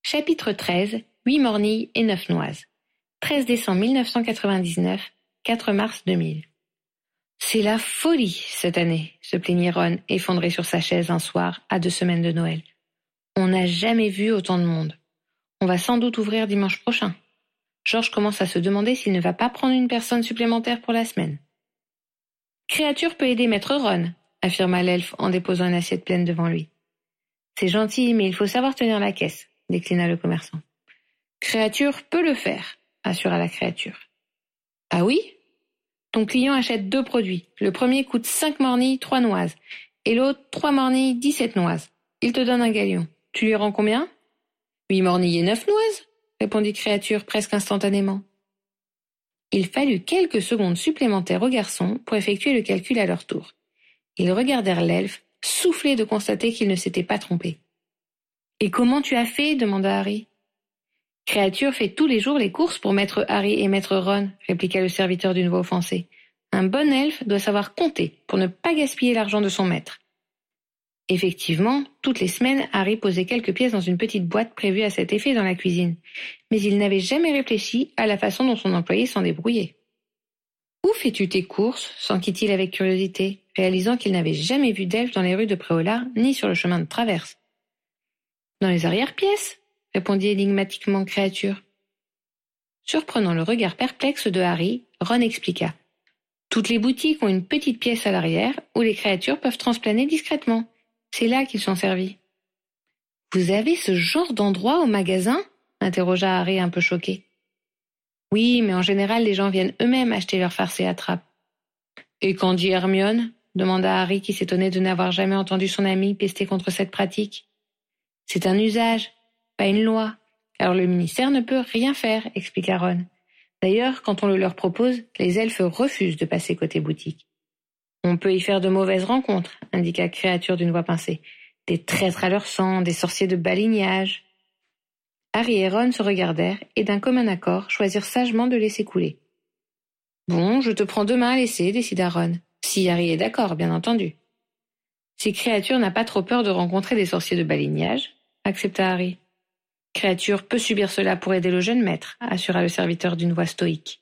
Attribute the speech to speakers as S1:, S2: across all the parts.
S1: Chapitre 13, 8 mornilles et 9 noises. 13 décembre 1999, 4 mars 2000. C'est la folie cette année, se plaignait Ron, effondré sur sa chaise un soir, à 2 semaines de Noël. On n'a jamais vu autant de monde. On va sans doute ouvrir dimanche prochain. George commence à se demander s'il ne va pas prendre une personne supplémentaire pour la semaine. Créature peut aider Maître Ron, affirma l'elfe en déposant une assiette pleine devant lui. C'est gentil, mais il faut savoir tenir la caisse, déclina le commerçant. Créature peut le faire, assura la créature. Ah oui? Ton client achète 2 produits. Le premier coûte 5 mornilles, 3 noises, et l'autre 3 mornilles, 17 noises. Il te donne un galion. Tu lui rends combien? 8 mornilles et 9 noises, répondit créature presque instantanément. Il fallut quelques secondes supplémentaires aux garçons pour effectuer le calcul à leur tour. Ils regardèrent l'elfe, soufflés de constater qu'il ne s'était pas trompé. « Et comment tu as fait ?» demanda Harry. « Créature fait tous les jours les courses pour Maître Harry et Maître Ron, » répliqua le serviteur d'une voix offensée. « Un bon elfe doit savoir compter pour ne pas gaspiller l'argent de son maître. » Effectivement, toutes les semaines, Harry posait quelques pièces dans une petite boîte prévue à cet effet dans la cuisine, mais il n'avait jamais réfléchi à la façon dont son employé s'en débrouillait. « Où fais-tu tes courses ?» s'enquit-il avec curiosité, réalisant qu'il n'avait jamais vu d'elfe dans les rues de Préolard ni sur le chemin de traverse. « Dans les arrière-pièces ?» répondit énigmatiquement créature. Surprenant le regard perplexe de Harry, Ron expliqua. « Toutes les boutiques ont une petite pièce à l'arrière où les créatures peuvent transplaner discrètement. C'est là qu'ils sont servis. »« Vous avez ce genre d'endroit au magasin ?» interrogea Harry un peu choqué. « Oui, mais en général, les gens viennent eux-mêmes acheter leurs farces et attrapes. »« Et qu'en dit Hermione ?» demanda Harry qui s'étonnait de n'avoir jamais entendu son ami pester contre cette pratique. « C'est un usage, pas une loi. Alors le ministère ne peut rien faire, » expliqua Ron. « D'ailleurs, quand on le leur propose, les elfes refusent de passer côté boutique. »« On peut y faire de mauvaises rencontres, » indiqua créature d'une voix pincée. « Des traîtres à leur sang, des sorciers de balignage. » Harry et Ron se regardèrent et d'un commun accord choisirent sagement de laisser couler. « Bon, je te prends demain à l'essai, » décida Ron. « Si Harry est d'accord, bien entendu. »« Si créature n'a pas trop peur de rencontrer des sorciers de balignage, » accepta Harry. « Créature peut subir cela pour aider le jeune maître, » assura le serviteur d'une voix stoïque.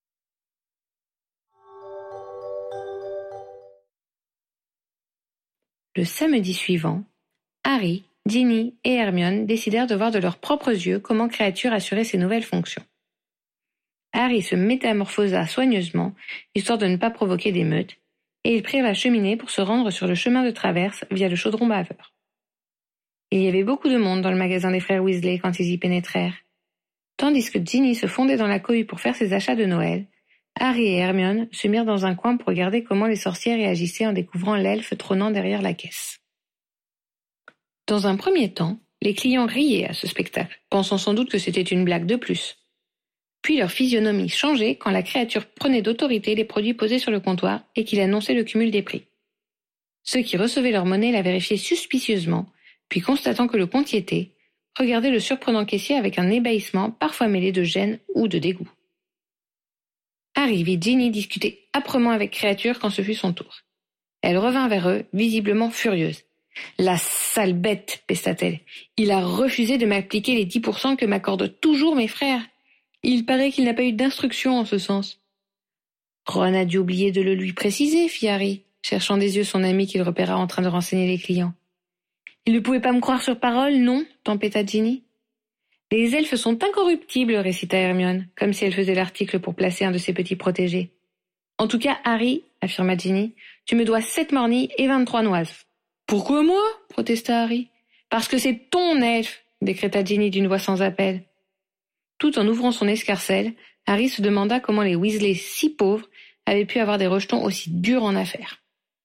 S1: Le samedi suivant, Harry, Ginny et Hermione décidèrent de voir de leurs propres yeux comment créature assurait ses nouvelles fonctions. Harry se métamorphosa soigneusement, histoire de ne pas provoquer d'émeute, et ils prirent la cheminée pour se rendre sur le chemin de traverse via le chaudron baveur. Il y avait beaucoup de monde dans le magasin des frères Weasley quand ils y pénétrèrent. Tandis que Ginny se fondait dans la cohue pour faire ses achats de Noël, Harry et Hermione se mirent dans un coin pour regarder comment les sorcières réagissaient en découvrant l'elfe trônant derrière la caisse. Dans un premier temps, les clients riaient à ce spectacle, pensant sans doute que c'était une blague de plus. Puis leur physionomie changeait quand la créature prenait d'autorité les produits posés sur le comptoir et qu'il annonçait le cumul des prix. Ceux qui recevaient leur monnaie la vérifiaient suspicieusement, puis constatant que le compte y était, regardaient le surprenant caissier avec un ébahissement parfois mêlé de gêne ou de dégoût. Harry vit Ginny discuter âprement avec créature quand ce fut son tour. Elle revint vers eux, visiblement furieuse. « La sale bête !» pesta-t-elle. « Il a refusé de m'appliquer les 10% que m'accordent toujours mes frères. Il paraît qu'il n'a pas eu d'instruction en ce sens. » Ron a dû oublier de le lui préciser, fit Harry, cherchant des yeux son ami qu'il repéra en train de renseigner les clients. « Il ne pouvait pas me croire sur parole, non ?» tempêta Ginny. « Les elfes sont incorruptibles, » récita Hermione, comme si elle faisait l'article pour placer un de ses petits protégés. « En tout cas, Harry, » affirma Ginny, « tu me dois 7 mornilles et 23 noises. »« Pourquoi moi ?» protesta Harry. « Parce que c'est ton elfe !» décréta Ginny d'une voix sans appel. Tout en ouvrant son escarcelle, Harry se demanda comment les Weasley, si pauvres, avaient pu avoir des rejetons aussi durs en affaires.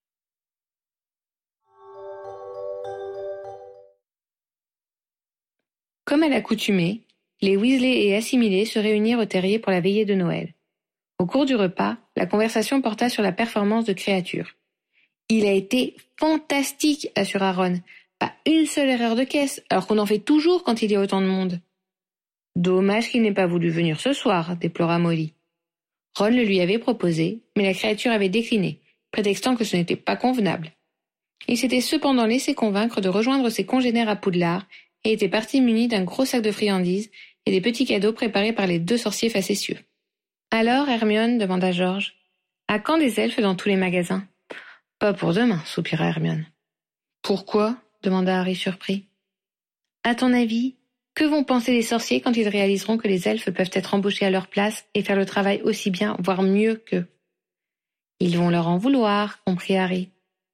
S1: Comme à l'accoutumée, les Weasley et assimilés se réunirent au terrier pour la veillée de Noël. Au cours du repas, la conversation porta sur la performance de créature. « Il a été fantastique !» assura Ron. « Pas une seule erreur de caisse, alors qu'on en fait toujours quand il y a autant de monde. » « Dommage qu'il n'ait pas voulu venir ce soir, » déplora Molly. Ron le lui avait proposé, mais la créature avait décliné, prétextant que ce n'était pas convenable. Il s'était cependant laissé convaincre de rejoindre ses congénères à Poudlard, et était parti muni d'un gros sac de friandises et des petits cadeaux préparés par les 2 sorciers facétieux. « Alors, Hermione, demanda George, à quand des elfes dans tous les magasins ?»« Pas pour demain, soupira Hermione. »« Pourquoi ?» demanda Harry surpris. « À ton avis, que vont penser les sorciers quand ils réaliseront que les elfes peuvent être embauchés à leur place et faire le travail aussi bien, voire mieux qu'eux ? Ils vont leur en vouloir, comprit Harry.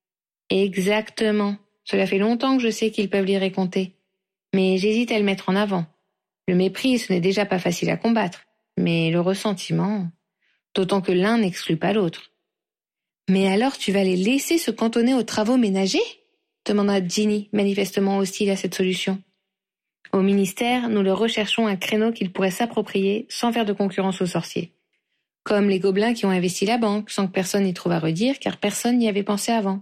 S1: Exactement. Cela fait longtemps que je sais qu'ils peuvent lire et compter. Mais j'hésite à le mettre en avant. Le mépris, ce n'est déjà pas facile à combattre. Mais le ressentiment... D'autant que l'un n'exclut pas l'autre. « Mais alors tu vas les laisser se cantonner aux travaux ménagers ?» demanda Ginny, manifestement hostile à cette solution. « Au ministère, nous leur recherchons un créneau qu'ils pourraient s'approprier sans faire de concurrence aux sorciers. Comme les gobelins qui ont investi la banque sans que personne n'y trouve à redire car personne n'y avait pensé avant.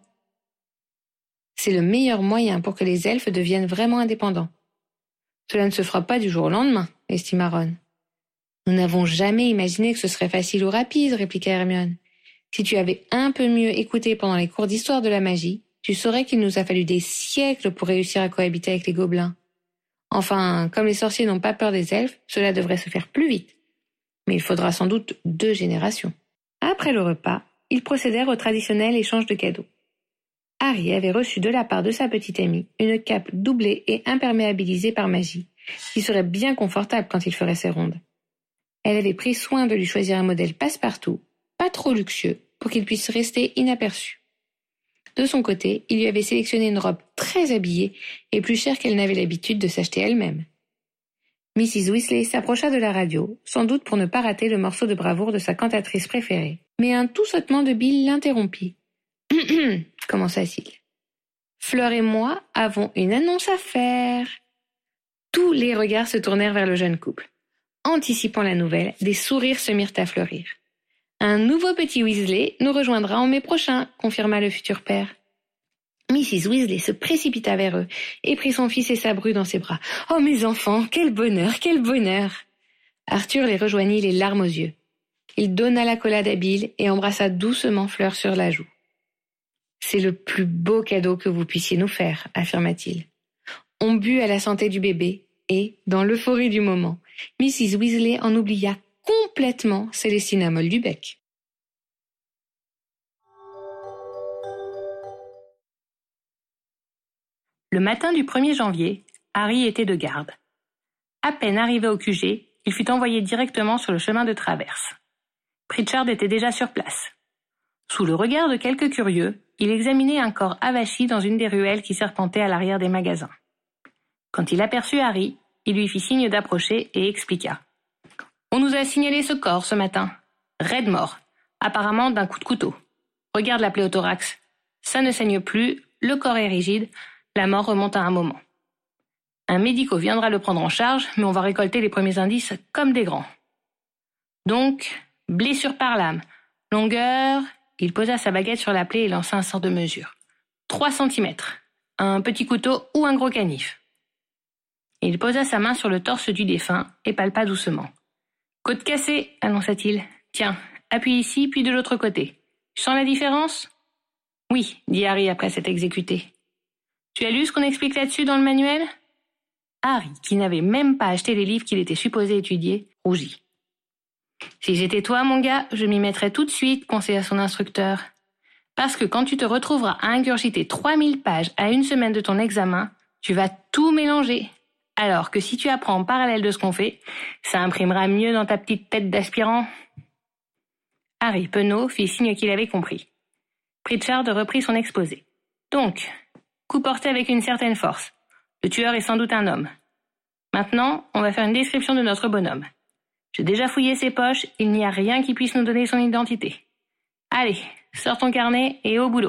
S1: C'est le meilleur moyen pour que les elfes deviennent vraiment indépendants. Cela ne se fera pas du jour au lendemain, estima Ron. Nous n'avons jamais imaginé que ce serait facile ou rapide, répliqua Hermione. Si tu avais un peu mieux écouté pendant les cours d'histoire de la magie, tu saurais qu'il nous a fallu des siècles pour réussir à cohabiter avec les gobelins. Enfin, comme les sorciers n'ont pas peur des elfes, cela devrait se faire plus vite. Mais il faudra sans doute 2 générations. Après le repas, ils procédèrent au traditionnel échange de cadeaux. Harry avait reçu de la part de sa petite amie une cape doublée et imperméabilisée par magie, qui serait bien confortable quand il ferait ses rondes. Elle avait pris soin de lui choisir un modèle passe-partout, pas trop luxueux, pour qu'il puisse rester inaperçu. De son côté, il lui avait sélectionné une robe très habillée et plus chère qu'elle n'avait l'habitude de s'acheter elle-même. Mrs. Weasley s'approcha de la radio, sans doute pour ne pas rater le morceau de bravoure de sa cantatrice préférée. Mais un tout sautement de Bill l'interrompit. « commença-t-il. « Fleur et moi avons une annonce à faire. » Tous les regards se tournèrent vers le jeune couple. Anticipant la nouvelle, des sourires se mirent à fleurir. « Un nouveau petit Weasley nous rejoindra en mai prochain, » confirma le futur père. Mrs. Weasley se précipita vers eux et prit son fils et sa bru dans ses bras. « Oh mes enfants, quel bonheur, quel bonheur !» Arthur les rejoignit les larmes aux yeux. Il donna l'accolade à Bill et embrassa doucement Fleur sur la joue. « C'est le plus beau cadeau que vous puissiez nous faire, » affirma-t-il. On but à la santé du bébé et, dans l'euphorie du moment, Mrs. Weasley en oublia complètement Célestina Moldubec.
S2: Le matin du 1er janvier, Harry était de garde. À peine arrivé au QG, il fut envoyé directement sur le chemin de traverse. Pritchard était déjà sur place. Sous le regard de quelques curieux, il examinait un corps avachi dans une des ruelles qui serpentaient à l'arrière des magasins. Quand il aperçut Harry, il lui fit signe d'approcher et expliqua. « On nous a signalé ce corps ce matin. Raide mort, apparemment d'un coup de couteau. Regarde la plaie au thorax. Ça ne saigne plus, le corps est rigide, la mort remonte à un moment. Un médico viendra le prendre en charge, mais on va récolter les premiers indices comme des grands. Donc, blessure par lame, longueur... » Il posa sa baguette sur la plaie et lança un sort de mesure. 3 centimètres. Un petit couteau ou un gros canif. Il posa sa main sur le torse du défunt et palpa doucement. « Côte cassée, annonça-t-il. Tiens, appuie ici, puis de l'autre côté. Tu sens la différence ?»« Oui, dit Harry après s'être exécuté. Tu as lu ce qu'on explique là-dessus dans le manuel ?» Harry, qui n'avait même pas acheté les livres qu'il était supposé étudier, rougit. « Si j'étais toi, mon gars, je m'y mettrais tout de suite, » conseilla son instructeur. « Parce que quand tu te retrouveras à ingurgiter 3000 pages à une semaine de ton examen, tu vas tout mélanger. Alors que si tu apprends en parallèle de ce qu'on fait, ça imprimera mieux dans ta petite tête d'aspirant. » Harry, penaud, fit signe qu'il avait compris. Pritchard reprit son exposé. « Donc, coup porté avec une certaine force. Le tueur est sans doute un homme. Maintenant, on va faire une description de notre bonhomme. J'ai déjà fouillé ses poches, il n'y a rien qui puisse nous donner son identité. Allez, sors ton carnet et au boulot. »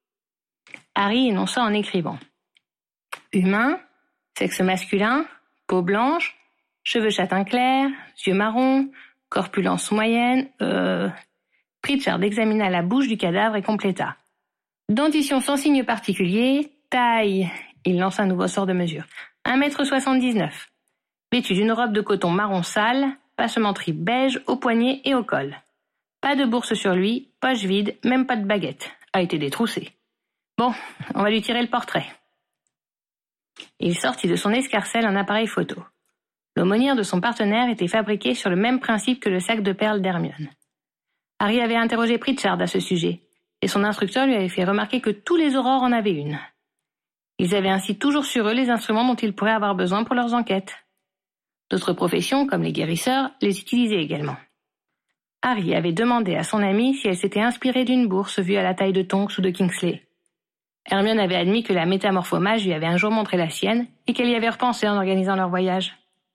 S2: Harry énonça en écrivant. Humain, sexe masculin, peau blanche, cheveux châtain clair, yeux marrons, corpulence moyenne, Pritchard examina la bouche du cadavre et compléta. Dentition sans signe particulier, taille, il lança un nouveau sort de mesure, 1m79, vêtu d'une robe de coton marron sale, passementerie beige au poignet et au col. Pas de bourse sur lui, poche vide, même pas de baguette, a été détroussé. Bon, on va lui tirer le portrait. Il sortit de son escarcelle un appareil photo. L'aumônière de son partenaire était fabriquée sur le même principe que le sac de perles d'Hermione. Harry avait interrogé Pritchard à ce sujet, et son instructeur lui avait fait remarquer que tous les aurores en avaient une. Ils avaient ainsi toujours sur eux les instruments dont ils pourraient avoir besoin pour leurs enquêtes. D'autres professions, comme les guérisseurs, les utilisaient également. Harry avait demandé à son amie si elle s'était inspirée d'une bourse vue à la taille de Tonks ou de Kingsley. Hermione avait admis que la métamorphomage lui avait un jour montré la sienne et qu'elle y avait repensé en organisant leur voyage.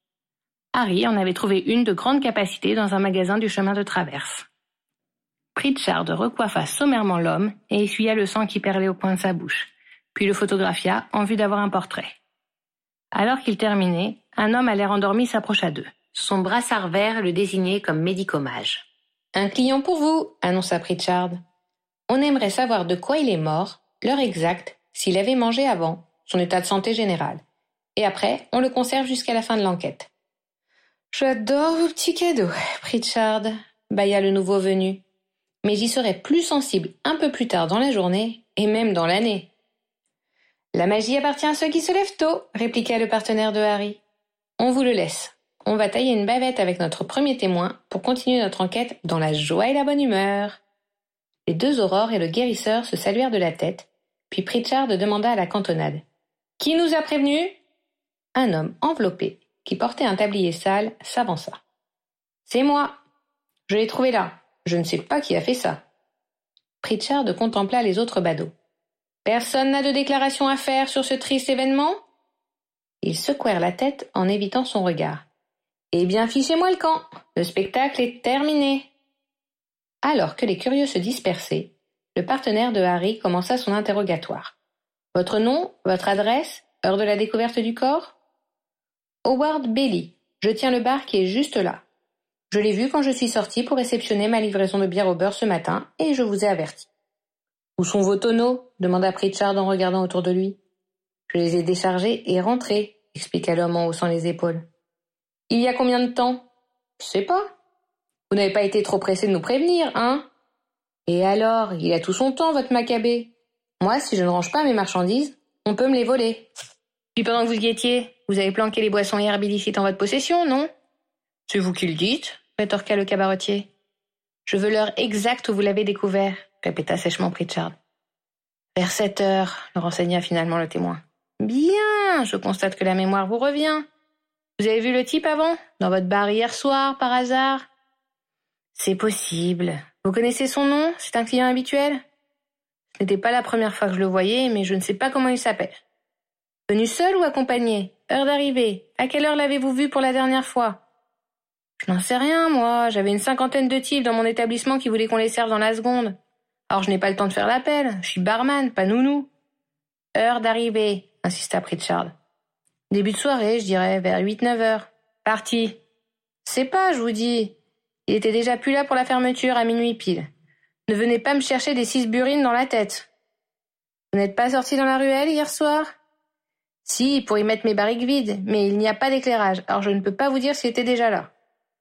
S2: Harry en avait trouvé une de grande capacité dans un magasin du chemin de traverse. Pritchard recoiffa sommairement l'homme et essuya le sang qui perlait au coin de sa bouche, puis le photographia en vue d'avoir un portrait. Alors qu'il terminait, un homme à l'air endormi s'approcha d'eux.
S1: Son brassard vert le désignait comme médicomage. « Un client pour vous », annonça Pritchard. « On aimerait savoir de quoi il est mort, l'heure exacte, s'il avait mangé avant, son état de santé général. Et après, on le conserve jusqu'à la fin de l'enquête. »« J'adore vos petits cadeaux, Pritchard », bâilla le nouveau venu. « Mais j'y serai plus sensible un peu plus tard dans la journée, et même dans l'année. »« La magie appartient à ceux qui se lèvent tôt », répliqua le partenaire de Harry. « On vous le laisse. On va tailler une bavette avec notre premier témoin pour continuer notre enquête dans la joie et la bonne humeur. » Les deux aurores et le guérisseur se saluèrent de la tête, puis Pritchard demanda à la cantonade. « Qui nous a prévenus ?» Un homme enveloppé, qui portait un tablier sale, s'avança. « C'est moi. Je l'ai trouvé là. Je ne sais pas qui a fait ça. » Pritchard contempla les autres badauds. « Personne n'a de déclaration à faire sur ce triste événement ?» Ils secouèrent la tête en évitant son regard. « Eh bien, fichez-moi le camp. Le spectacle est terminé. » Alors que les curieux se dispersaient, le partenaire de Harry commença son interrogatoire. « Votre nom, votre adresse, heure de la découverte du corps ?»« Howard Bailey. Je tiens le bar qui est juste là. Je l'ai vu quand je suis sorti pour réceptionner ma livraison de bière au beurre ce matin et je vous ai averti. »« Où sont vos tonneaux ?» demanda Pritchard en regardant autour de lui. « Je les ai déchargés et rentrés, » expliqua l'homme en haussant les épaules. « Il y a combien de temps ? » ?»« Je sais pas. Vous n'avez pas été trop pressé de nous prévenir, hein ? » ?»« Et alors, il a tout son temps, votre Maccabée. Moi, si je ne range pas mes marchandises, on peut me les voler. » Puis pendant que vous y étiez, vous avez planqué les boissons et herbes illicites en votre possession, non ? C'est vous qui le dites, rétorqua le cabaretier. Je veux l'heure exacte où vous l'avez découvert, répéta sèchement Pritchard. Vers 7 heures, le renseigna finalement le témoin. Bien, je constate que la mémoire vous revient. Vous avez vu le type avant, dans votre bar hier soir, par hasard ? C'est possible. Vous connaissez son nom ? C'est un client habituel ? Ce n'était pas la première fois que je le voyais, mais je ne sais pas comment il s'appelle. Venu seul ou accompagné ? Heure d'arrivée ? À quelle heure l'avez-vous vu pour la dernière fois ? Je n'en sais rien, moi. J'avais une 50aine de types dans mon établissement qui voulaient qu'on les serve dans la seconde. Alors je n'ai pas le temps de faire l'appel. Je suis barman, pas nounou. Heure d'arrivée, insista Pritchard. Début de soirée, je dirais, vers 8-9 heures. Parti. C'est pas, je vous dis. Il était déjà plus là pour la fermeture à minuit pile. Ne venez pas me chercher des 6 burines dans la tête. Vous n'êtes pas sorti dans la ruelle hier soir ? Si, pour y mettre mes barriques vides, mais il n'y a pas d'éclairage, alors je ne peux pas vous dire s'il était déjà là.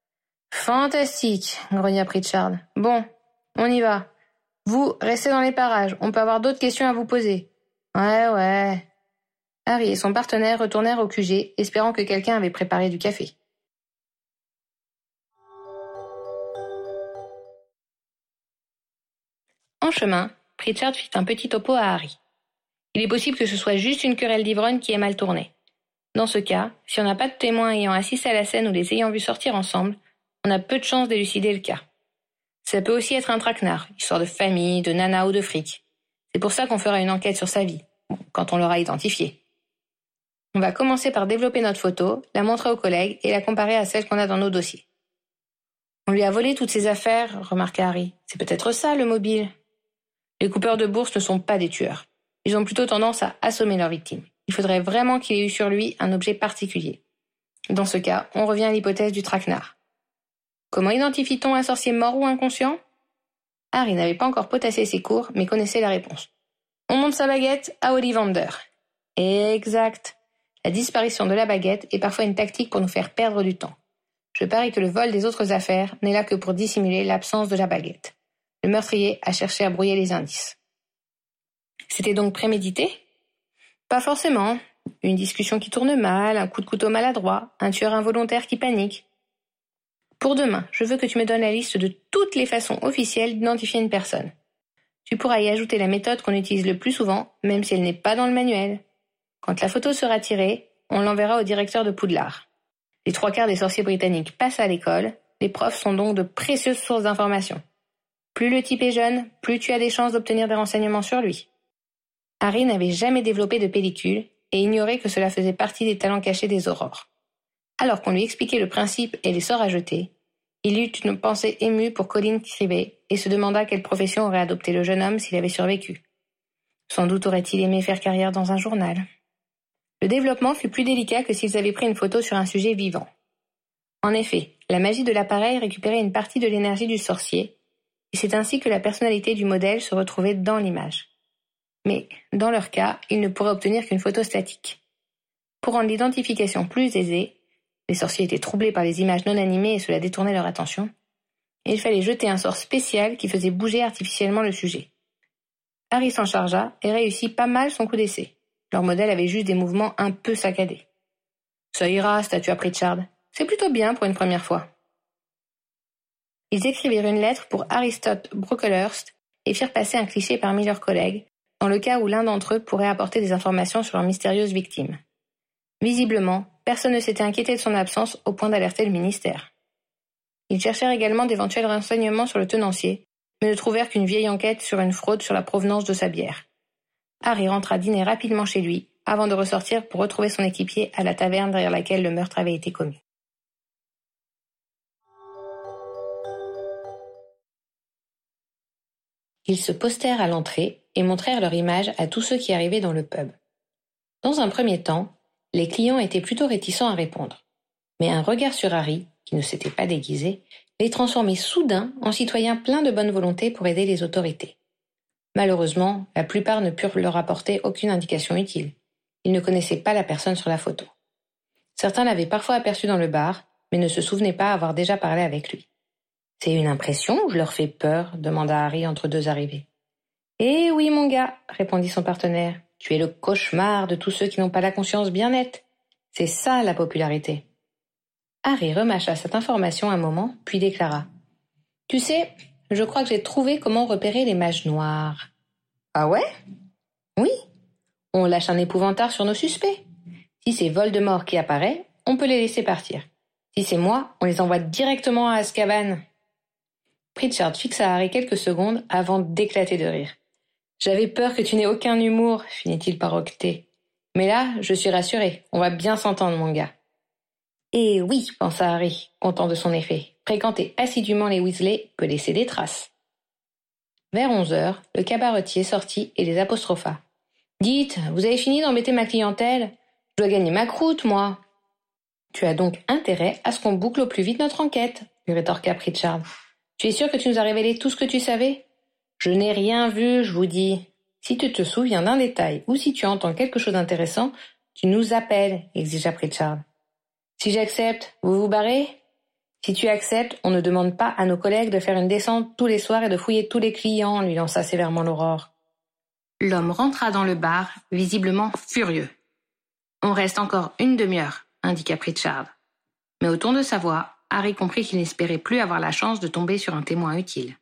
S1: Fantastique, grogna Pritchard. Bon, on y va. Vous, restez dans les parages, on peut avoir d'autres questions à vous poser. Ouais. Harry et son partenaire retournèrent au QG, espérant que quelqu'un avait préparé du café. En chemin, Pritchard fit un petit topo à Harry. Il est possible que ce soit juste une querelle d'ivrogne qui ait mal tourné. Dans ce cas, si on n'a pas de témoins ayant assisté à la scène ou les ayant vus sortir ensemble, on a peu de chances d'élucider le cas. Ça peut aussi être un traquenard, histoire de famille, de nana ou de fric. C'est pour ça qu'on fera une enquête sur sa vie, quand on l'aura identifié. On va commencer par développer notre photo, la montrer aux collègues et la comparer à celle qu'on a dans nos dossiers. On lui a volé toutes ses affaires, remarqua Harry. C'est peut-être ça, le mobile. Les coupeurs de bourse ne sont pas des tueurs. Ils ont plutôt tendance à assommer leurs victimes. Il faudrait vraiment qu'il ait eu sur lui un objet particulier. Dans ce cas, on revient à l'hypothèse du traquenard. Comment identifie-t-on un sorcier mort ou inconscient ? Harry n'avait pas encore potassé ses cours, mais connaissait la réponse. On monte sa baguette à Ollivander. Exact. La disparition de la baguette est parfois une tactique pour nous faire perdre du temps. Je parie que le vol des autres affaires n'est là que pour dissimuler l'absence de la baguette. Le meurtrier a cherché à brouiller les indices. C'était donc prémédité ? Pas forcément. Une discussion qui tourne mal, un coup de couteau maladroit, un tueur involontaire qui panique. Pour demain, je veux que tu me donnes la liste de toutes les façons officielles d'identifier une personne. Tu pourras y ajouter la méthode qu'on utilise le plus souvent, même si elle n'est pas dans le manuel. Quand la photo sera tirée, on l'enverra au directeur de Poudlard. Les 3/4 des sorciers britanniques passent à l'école, les profs sont donc de précieuses sources d'informations. Plus le type est jeune, plus tu as des chances d'obtenir des renseignements sur lui. Harry n'avait jamais développé de pellicule et ignorait que cela faisait partie des talents cachés des aurores. Alors qu'on lui expliquait le principe et les sorts à jeter, il eut une pensée émue pour Colin Creevey et se demanda quelle profession aurait adopté le jeune homme s'il avait survécu. Sans doute aurait-il aimé faire carrière dans un journal. Le développement fut plus délicat que s'ils avaient pris une photo sur un sujet vivant. En effet, la magie de l'appareil récupérait une partie de l'énergie du sorcier, et c'est ainsi que la personnalité du modèle se retrouvait dans l'image. Mais, dans leur cas, ils ne pourraient obtenir qu'une photo statique. Pour rendre l'identification plus aisée, les sorciers étaient troublés par les images non animées et cela détournait leur attention, et il fallait jeter un sort spécial qui faisait bouger artificiellement le sujet. Harry s'en chargea et réussit pas mal son coup d'essai. Leur modèle avait juste des mouvements un peu saccadés. « Ça ira, statua Pritchard. C'est plutôt bien pour une première fois. » Ils écrivirent une lettre pour Aristote Brocklehurst et firent passer un cliché parmi leurs collègues, dans le cas où l'un d'entre eux pourrait apporter des informations sur leur mystérieuse victime. Visiblement, personne ne s'était inquiété de son absence au point d'alerter le ministère. Ils cherchèrent également d'éventuels renseignements sur le tenancier, mais ne trouvèrent qu'une vieille enquête sur une fraude sur la provenance de sa bière. Harry rentra dîner rapidement chez lui, avant de ressortir pour retrouver son équipier à la taverne derrière laquelle le meurtre avait été commis. Ils se postèrent à l'entrée et montrèrent leur image à tous ceux qui arrivaient dans le pub. Dans un premier temps, les clients étaient plutôt réticents à répondre. Mais un regard sur Harry, qui ne s'était pas déguisé, les transformait soudain en citoyens pleins de bonne volonté pour aider les autorités. Malheureusement, la plupart ne purent leur apporter aucune indication utile. Ils ne connaissaient pas la personne sur la photo. Certains l'avaient parfois aperçu dans le bar, mais ne se souvenaient pas avoir déjà parlé avec lui. « C'est une impression ou je leur fais peur ?» demanda Harry entre deux arrivées. « Eh oui, mon gars, » répondit son partenaire. « Tu es le cauchemar de tous ceux qui n'ont pas la conscience bien nette. C'est ça la popularité. » Harry remâcha cette information un moment, puis déclara. « Tu sais, je crois que j'ai trouvé comment repérer les mages noirs. »« Ah ouais ? » ?»« Oui. On lâche un épouvantard sur nos suspects. Si c'est Voldemort qui apparaît, on peut les laisser partir. Si c'est moi, on les envoie directement à Azkaban. » Pritchard fixa Harry quelques secondes avant d'éclater de rire. « J'avais peur que tu n'aies aucun humour, finit-il par octer. Mais là, je suis rassuré, on va bien s'entendre, mon gars. » Et oui, pensa Harry, content de son effet. Fréquenter assidûment les Weasley peut laisser des traces. Vers 11h, le cabaretier sortit et les apostropha. « Dites, vous avez fini d'embêter ma clientèle ? Je dois gagner ma croûte, moi. »« Tu as donc intérêt à ce qu'on boucle au plus vite notre enquête, » lui rétorqua Pritchard. « Tu es sûr que tu nous as révélé tout ce que tu savais ? » ?»« Je n'ai rien vu, je vous dis. Si tu te souviens d'un détail ou si tu entends quelque chose d'intéressant, tu nous appelles, » exigea Pritchard. « Si j'accepte, vous vous barrez ? Si tu acceptes, on ne demande pas à nos collègues de faire une descente tous les soirs et de fouiller tous les clients, » lui lança sévèrement l'Aurore. L'homme rentra dans le bar, visiblement furieux. « On reste encore une demi-heure, » indiqua Pritchard. Mais au ton de sa voix, Harry comprit qu'il n'espérait plus avoir la chance de tomber sur un témoin utile.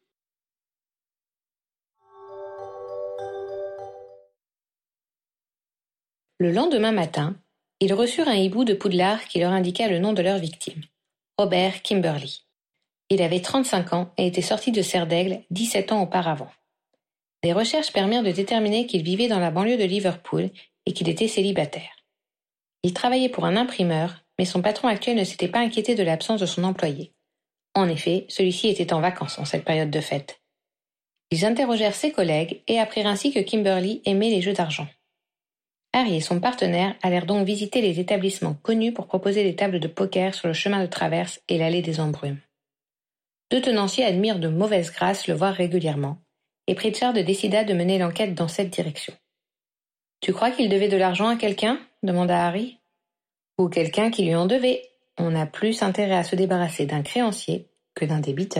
S1: Le lendemain matin, ils reçurent un hibou de Poudlard qui leur indiqua le nom de leur victime, Robert Kimberly. Il avait 35 ans et était sorti de Serdaigle 17 ans auparavant. Des recherches permirent de déterminer qu'il vivait dans la banlieue de Liverpool et qu'il était célibataire. Il travaillait pour un imprimeur, mais son patron actuel ne s'était pas inquiété de l'absence de son employé. En effet, celui-ci était en vacances en cette période de fête. Ils interrogèrent ses collègues et apprirent ainsi que Kimberly aimait les jeux d'argent. Harry et son partenaire allèrent donc visiter les établissements connus pour proposer des tables de poker sur le chemin de traverse et l'allée des embrumes. Deux tenanciers admirent de mauvaise grâce le voir régulièrement, et Pritchard décida de mener l'enquête dans cette direction. « Tu crois qu'il devait de l'argent à quelqu'un ?» demanda Harry. « Ou quelqu'un qui lui en devait. On a plus intérêt à se débarrasser d'un créancier que d'un débiteur. »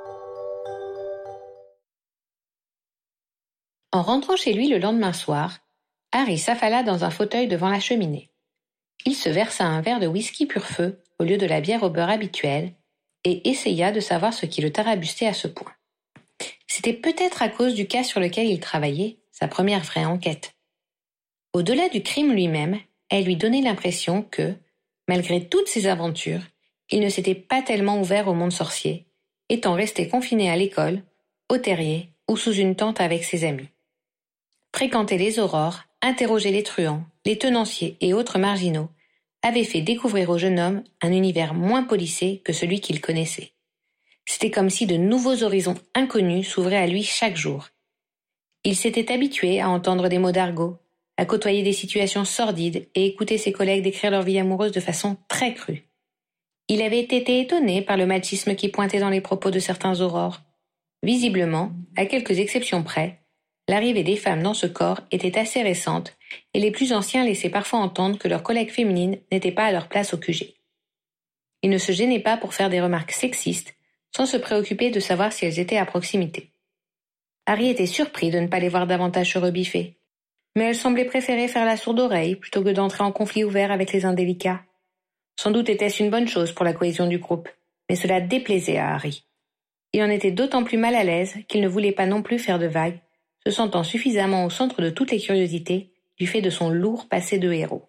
S1: En rentrant chez lui le lendemain soir, Harry s'affala dans un fauteuil devant la cheminée. Il se versa un verre de whisky pur feu au lieu de la bière au beurre habituelle et essaya de savoir ce qui le tarabustait à ce point. C'était peut-être à cause du cas sur lequel il travaillait, sa première vraie enquête. Au-delà du crime lui-même, elle lui donnait l'impression que, malgré toutes ses aventures, il ne s'était pas tellement ouvert au monde sorcier, étant resté confiné à l'école, au terrier ou sous une tente avec ses amis. Fréquenter les aurores, interroger les truands, les tenanciers et autres marginaux avait fait découvrir au jeune homme un univers moins policé que celui qu'il connaissait. C'était comme si de nouveaux horizons inconnus s'ouvraient à lui chaque jour. Il s'était habitué à entendre des mots d'argot, à côtoyer des situations sordides et écouter ses collègues décrire leur vie amoureuse de façon très crue. Il avait été étonné par le machisme qui pointait dans les propos de certains aurores. Visiblement, à quelques exceptions près, l'arrivée des femmes dans ce corps était assez récente et les plus anciens laissaient parfois entendre que leurs collègues féminines n'étaient pas à leur place au QG. Ils ne se gênaient pas pour faire des remarques sexistes sans se préoccuper de savoir si elles étaient à proximité. Harry était surpris de ne pas les voir davantage se rebiffer, mais elles semblaient préférer faire la sourde oreille plutôt que d'entrer en conflit ouvert avec les indélicats. Sans doute était-ce une bonne chose pour la cohésion du groupe, mais cela déplaisait à Harry. Il en était d'autant plus mal à l'aise qu'il ne voulait pas non plus faire de vagues, se sentant suffisamment au centre de toutes les curiosités du fait de son lourd passé de héros.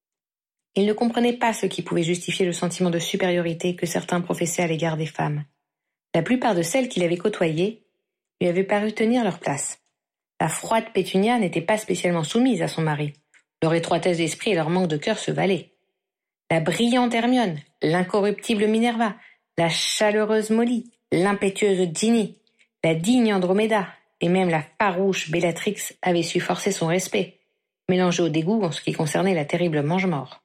S1: Il ne comprenait pas ce qui pouvait justifier le sentiment de supériorité que certains professaient à l'égard des femmes. La plupart de celles qu'il avait côtoyées lui avaient paru tenir leur place. La froide Pétunia n'était pas spécialement soumise à son mari. Leur étroitesse d'esprit et leur manque de cœur se valaient. La brillante Hermione, l'incorruptible Minerva, la chaleureuse Molly, l'impétueuse Ginny, la digne Andromeda et même la farouche Bellatrix avaient su forcer son respect, mélangé au dégoût en ce qui concernait la terrible mange-mort.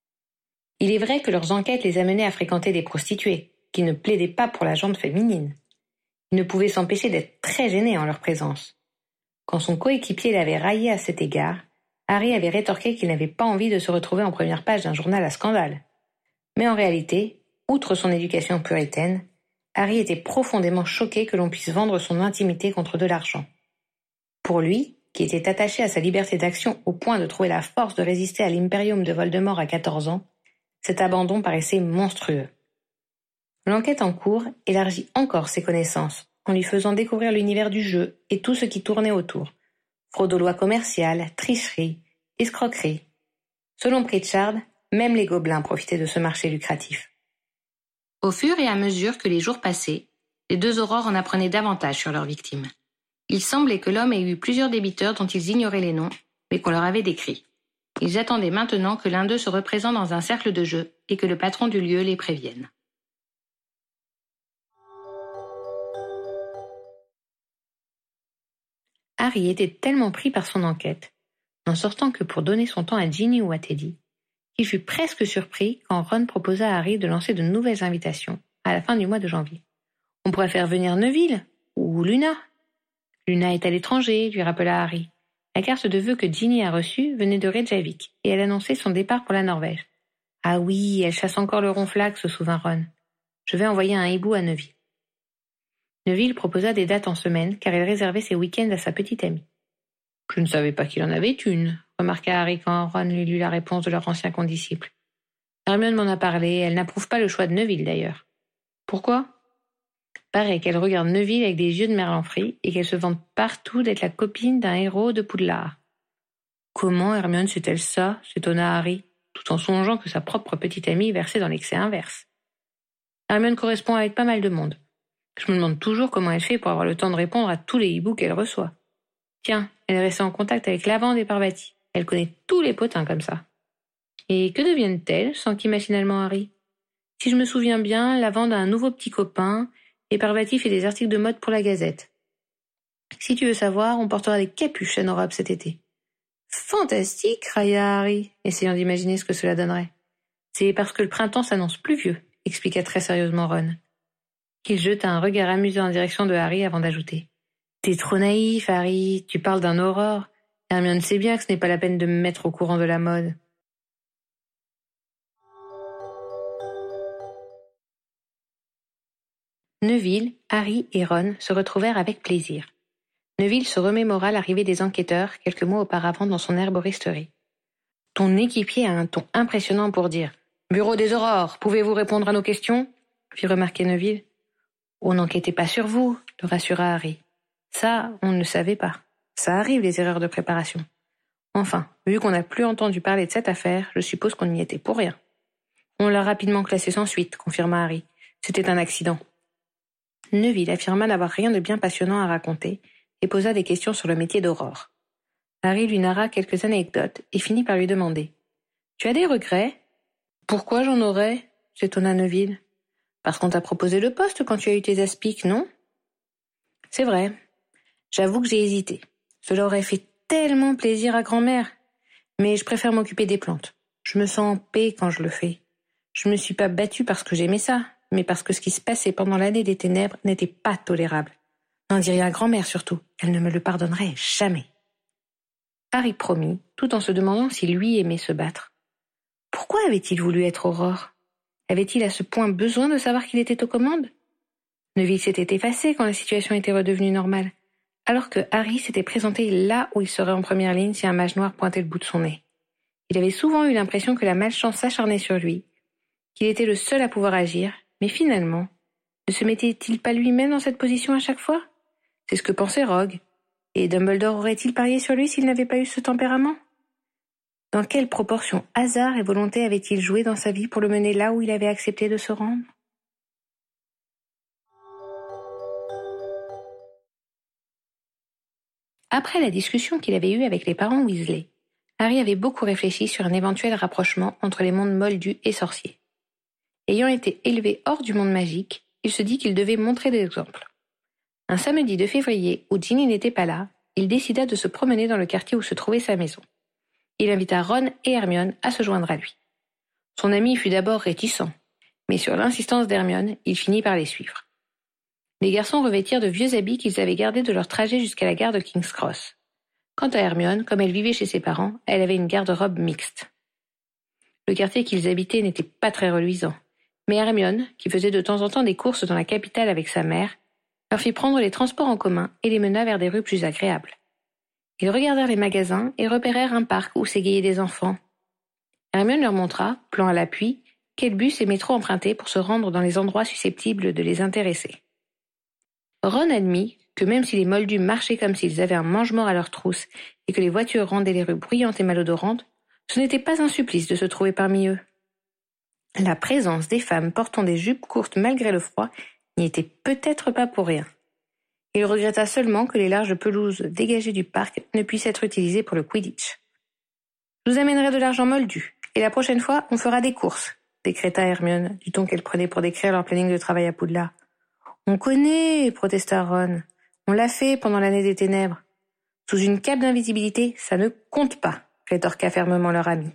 S1: Il est vrai que leurs enquêtes les amenaient à fréquenter des prostituées, qui ne plaidaient pas pour la jante féminine. Il ne pouvait s'empêcher d'être très gêné en leur présence. Quand son coéquipier l'avait raillé à cet égard, Harry avait rétorqué qu'il n'avait pas envie de se retrouver en première page d'un journal à scandale. Mais en réalité, outre son éducation puritaine, Harry était profondément choqué que l'on puisse vendre son intimité contre de l'argent. Pour lui, qui était attaché à sa liberté d'action au point de trouver la force de résister à l'impérium de Voldemort à 14 ans, cet abandon paraissait monstrueux. L'enquête en cours élargit encore ses connaissances, en lui faisant découvrir l'univers du jeu et tout ce qui tournait autour. Fraude aux lois commerciales, tricherie, escroquerie. Selon Pritchard, même les gobelins profitaient de ce marché lucratif. Au fur et à mesure que les jours passaient, les deux aurores en apprenaient davantage sur leurs victimes. Il semblait que l'homme ait eu plusieurs débiteurs dont ils ignoraient les noms, mais qu'on leur avait décrits. Ils attendaient maintenant que l'un d'eux se représente dans un cercle de jeu et que le patron du lieu les prévienne. Harry était tellement pris par son enquête, n'en sortant que pour donner son temps à Ginny ou à Teddy, qu'il fut presque surpris quand Ron proposa à Harry de lancer de nouvelles invitations à la fin du mois de janvier. On pourrait faire venir Neville ou Luna. Luna est à l'étranger, lui rappela Harry. La carte de vœux que Ginny a reçue venait de Reykjavik et elle annonçait son départ pour la Norvège. Ah oui, elle chasse encore le ronflax, se souvint Ron. Je vais envoyer un hibou à Neville. Neville proposa des dates en semaine car il réservait ses week-ends à sa petite amie. Je ne savais pas qu'il en avait une, remarqua Harry quand Ron lui lut la réponse de leur ancien condisciple. Hermione m'en a parlé, elle n'approuve pas le choix de Neville d'ailleurs. Pourquoi ? Paraît qu'elle regarde Neville avec des yeux de merlanfri et qu'elle se vante partout d'être la copine d'un héros de Poudlard. Comment Hermione sait-elle ça ? S'étonna Harry, tout en songeant que sa propre petite amie versait dans l'excès inverse. Hermione correspond avec pas mal de monde. Je me demande toujours comment elle fait pour avoir le temps de répondre à tous les hiboux qu'elle reçoit. Tiens, elle est restée en contact avec Lavande et Parvati. Elle connaît tous les potins comme ça. Et que deviennent-elles, s'enquit machinalement Harry. Si je me souviens bien, Lavande a un nouveau petit copain et Parvati fait des articles de mode pour la Gazette. Si tu veux savoir, on portera des capuches à nos robes cet été. Fantastique, railla Harry, essayant d'imaginer ce que cela donnerait. C'est parce que le printemps s'annonce pluvieux, expliqua très sérieusement Ron. Il jeta un regard amusé en direction de Harry avant d'ajouter. T'es trop naïf, Harry, tu parles d'un aurore. Hermione sait bien que ce n'est pas la peine de me mettre au courant de la mode. Neville, Harry et Ron se retrouvèrent avec plaisir. Neville se remémora l'arrivée des enquêteurs quelques mois auparavant dans son herboristerie. « Ton équipier a un ton impressionnant pour dire « Bureau des aurores, pouvez-vous répondre à nos questions ?» fit remarquer Neville. « On n'enquêtait pas sur vous, » le rassura Harry. « Ça, on ne le savait pas. Ça arrive, les erreurs de préparation. Enfin, vu qu'on n'a plus entendu parler de cette affaire, je suppose qu'on y était pour rien. » On l'a rapidement classé sans suite, confirma Harry. C'était un accident. Neville affirma n'avoir rien de bien passionnant à raconter et posa des questions sur le métier d'Aurore. Harry lui narra quelques anecdotes et finit par lui demander « Tu as des regrets ?»« Pourquoi j'en aurais ?» s'étonna Neville. « Parce qu'on t'a proposé le poste quand tu as eu tes aspics, non ?»« C'est vrai. J'avoue que j'ai hésité. Cela aurait fait tellement plaisir à grand-mère. Mais je préfère m'occuper des plantes. Je me sens en paix quand je le fais. Je me suis pas battue parce que j'aimais ça, mais parce que ce qui se passait pendant l'année des ténèbres n'était pas tolérable. N'en dis rien à grand-mère surtout, elle ne me le pardonnerait jamais. » Harry promit, tout en se demandant s'il lui aimait se battre. Pourquoi avait-il voulu être Aurore? Avait-il à ce point besoin de savoir qu'il était aux commandes? Neville s'était effacé quand la situation était redevenue normale, alors que Harry s'était présenté là où il serait en première ligne si un mage noir pointait le bout de son nez. Il avait souvent eu l'impression que la malchance s'acharnait sur lui, qu'il était le seul à pouvoir agir, mais finalement, ne se mettait-il pas lui-même dans cette position à chaque fois? C'est ce que pensait Rogue. Et Dumbledore aurait-il parié sur lui s'il n'avait pas eu ce tempérament? Dans quelle proportion hasard et volonté avait-il joué dans sa vie pour le mener là où il avait accepté de se rendre? Après la discussion qu'il avait eue avec les parents Weasley, Harry avait beaucoup réfléchi sur un éventuel rapprochement entre les mondes moldus et sorciers. Ayant été élevé hors du monde magique, il se dit qu'il devait montrer des exemples. Un samedi de février où Ginny n'était pas là, il décida de se promener dans le quartier où se trouvait sa maison. Il invita Ron et Hermione à se joindre à lui. Son ami fut d'abord réticent, mais sur l'insistance d'Hermione, il finit par les suivre. Les garçons revêtirent de vieux habits qu'ils avaient gardés de leur trajet jusqu'à la gare de King's Cross. Quant à Hermione, comme elle vivait chez ses parents, elle avait une garde-robe mixte. Le quartier qu'ils habitaient n'était pas très reluisant, mais Hermione, qui faisait de temps en temps des courses dans la capitale avec sa mère, leur fit prendre les transports en commun et les mena vers des rues plus agréables. Ils regardèrent les magasins et repérèrent un parc où s'égayaient des enfants. Hermione leur montra, plan à l'appui, quel bus et métro emprunter pour se rendre dans les endroits susceptibles de les intéresser. Ron admit que même si les moldus marchaient comme s'ils avaient un mange-mort à leur trousse et que les voitures rendaient les rues bruyantes et malodorantes, ce n'était pas un supplice de se trouver parmi eux. La présence des femmes portant des jupes courtes malgré le froid n'y était peut-être pas pour rien. Il regretta seulement que les larges pelouses dégagées du parc ne puissent être utilisées pour le Quidditch. « Je vous amènerai de l'argent moldu, et la prochaine fois, on fera des courses », décréta Hermione, du ton qu'elle prenait pour décrire leur planning de travail à Poudlard. « On connaît », protesta Ron. « On l'a fait pendant l'année des ténèbres. »« Sous une cape d'invisibilité, ça ne compte pas », rétorqua fermement leur ami.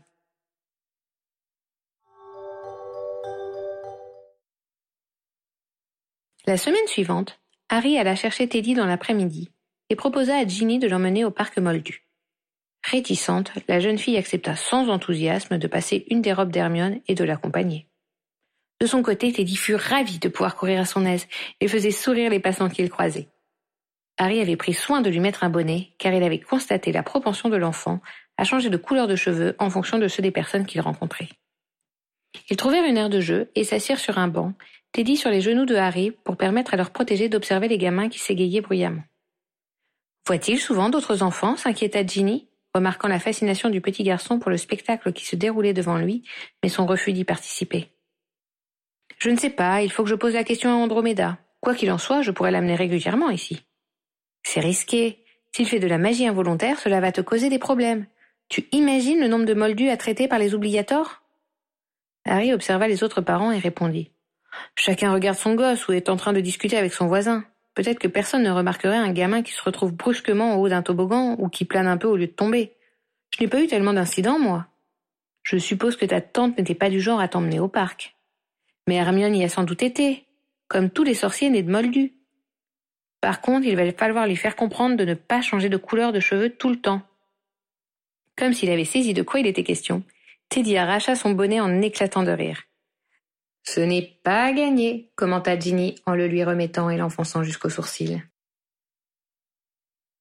S1: La semaine suivante, Harry alla chercher Teddy dans l'après-midi et proposa à Ginny de l'emmener au parc Moldu. Réticente, la jeune fille accepta sans enthousiasme de passer une des robes d'Hermione et de l'accompagner. De son côté, Teddy fut ravi de pouvoir courir à son aise et faisait sourire les passants qu'il croisait. Harry avait pris soin de lui mettre un bonnet car il avait constaté la propension de l'enfant à changer de couleur de cheveux en fonction de ceux des personnes qu'il rencontrait. Ils trouvèrent une aire de jeu et s'assirent sur un banc, Teddy sur les genoux de Harry pour permettre à leurs protégés d'observer les gamins qui s'égayaient bruyamment. « Voit-il souvent d'autres enfants ?» s'inquiéta Ginny, remarquant la fascination du petit garçon pour le spectacle qui se déroulait devant lui, mais son refus d'y participer. « Je ne sais pas, il faut que je pose la question à Andromeda. Quoi qu'il en soit, je pourrais l'amener régulièrement ici. »« C'est risqué. S'il fait de la magie involontaire, cela va te causer des problèmes. Tu imagines le nombre de moldus à traiter par les oubliators ?» Harry observa les autres parents et répondit. « Chacun regarde son gosse ou est en train de discuter avec son voisin. Peut-être que personne ne remarquerait un gamin qui se retrouve brusquement en haut d'un toboggan ou qui plane un peu au lieu de tomber. Je n'ai pas eu tellement d'incidents, moi. Je suppose que ta tante n'était pas du genre à t'emmener au parc. Mais Hermione y a sans doute été, comme tous les sorciers nés de moldus. Par contre, il va falloir lui faire comprendre de ne pas changer de couleur de cheveux tout le temps. » Comme s'il avait saisi de quoi il était question, Teddy arracha son bonnet en éclatant de rire. « Ce n'est pas gagné, commenta Ginny en le lui remettant et l'enfonçant jusqu'aux sourcils.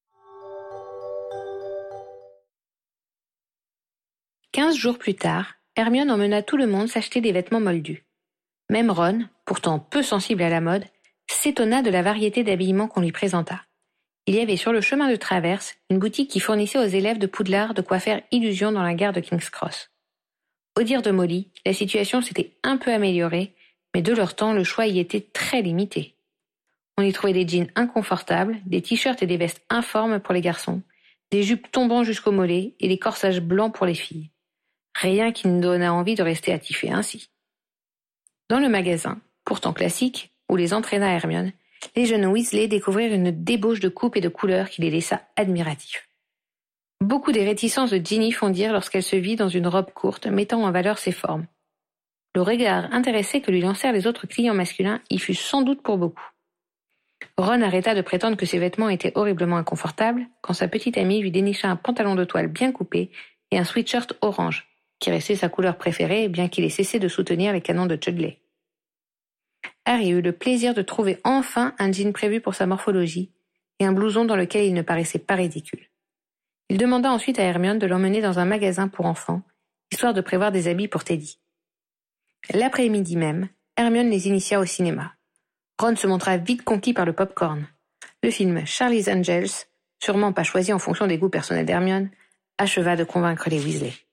S1: 15 jours plus tard, Hermione emmena tout le monde s'acheter des vêtements moldus. Même Ron, pourtant peu sensible à la mode, s'étonna de la variété d'habillements qu'on lui présenta. Il y avait sur le chemin de traverse une boutique qui fournissait aux élèves de Poudlard de quoi faire illusion dans la gare de King's Cross. Au dire de Molly, la situation s'était un peu améliorée, mais de leur temps, le choix y était très limité. On y trouvait des jeans inconfortables, des t-shirts et des vestes informes pour les garçons, des jupes tombant jusqu'aux mollets et des corsages blancs pour les filles. Rien qui ne donna envie de rester attifé ainsi. Dans le magasin, pourtant classique, où les entraîna Hermione, les jeunes Weasley découvrirent une débauche de coupes et de couleurs qui les laissa admiratifs. Beaucoup des réticences de Ginny fondirent lorsqu'elle se vit dans une robe courte mettant en valeur ses formes. Le regard intéressé que lui lancèrent les autres clients masculins y fut sans doute pour beaucoup. Ron arrêta de prétendre que ses vêtements étaient horriblement inconfortables quand sa petite amie lui dénicha un pantalon de toile bien coupé et un sweatshirt orange, qui restait sa couleur préférée bien qu'il ait cessé de soutenir les canons de Chudley. Harry eut le plaisir de trouver enfin un jean prévu pour sa morphologie et un blouson dans lequel il ne paraissait pas ridicule. Il demanda ensuite à Hermione de l'emmener dans un magasin pour enfants, histoire de prévoir des habits pour Teddy. L'après-midi même, Hermione les initia au cinéma. Ron se montra vite conquis par le pop-corn. Le film Charlie's Angels, sûrement pas choisi en fonction des goûts personnels d'Hermione, acheva de convaincre les Weasley.